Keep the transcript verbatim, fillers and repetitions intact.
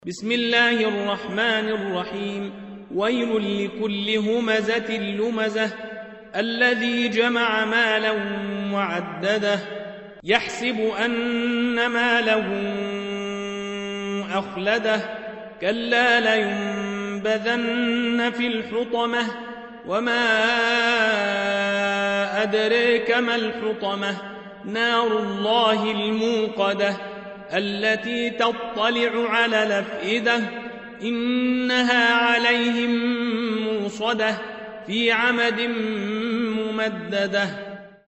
بسم الله الرحمن الرحيم ويل لكل همزة لمزة الذي جمع مالا وعدده يحسب أن ماله أخلده كلا لينبذن في الحطمة وما أدريك ما الحطمة نار الله الموقدة التي تطلع على الأفئدة إنها عليهم موصدة في عمد ممددة.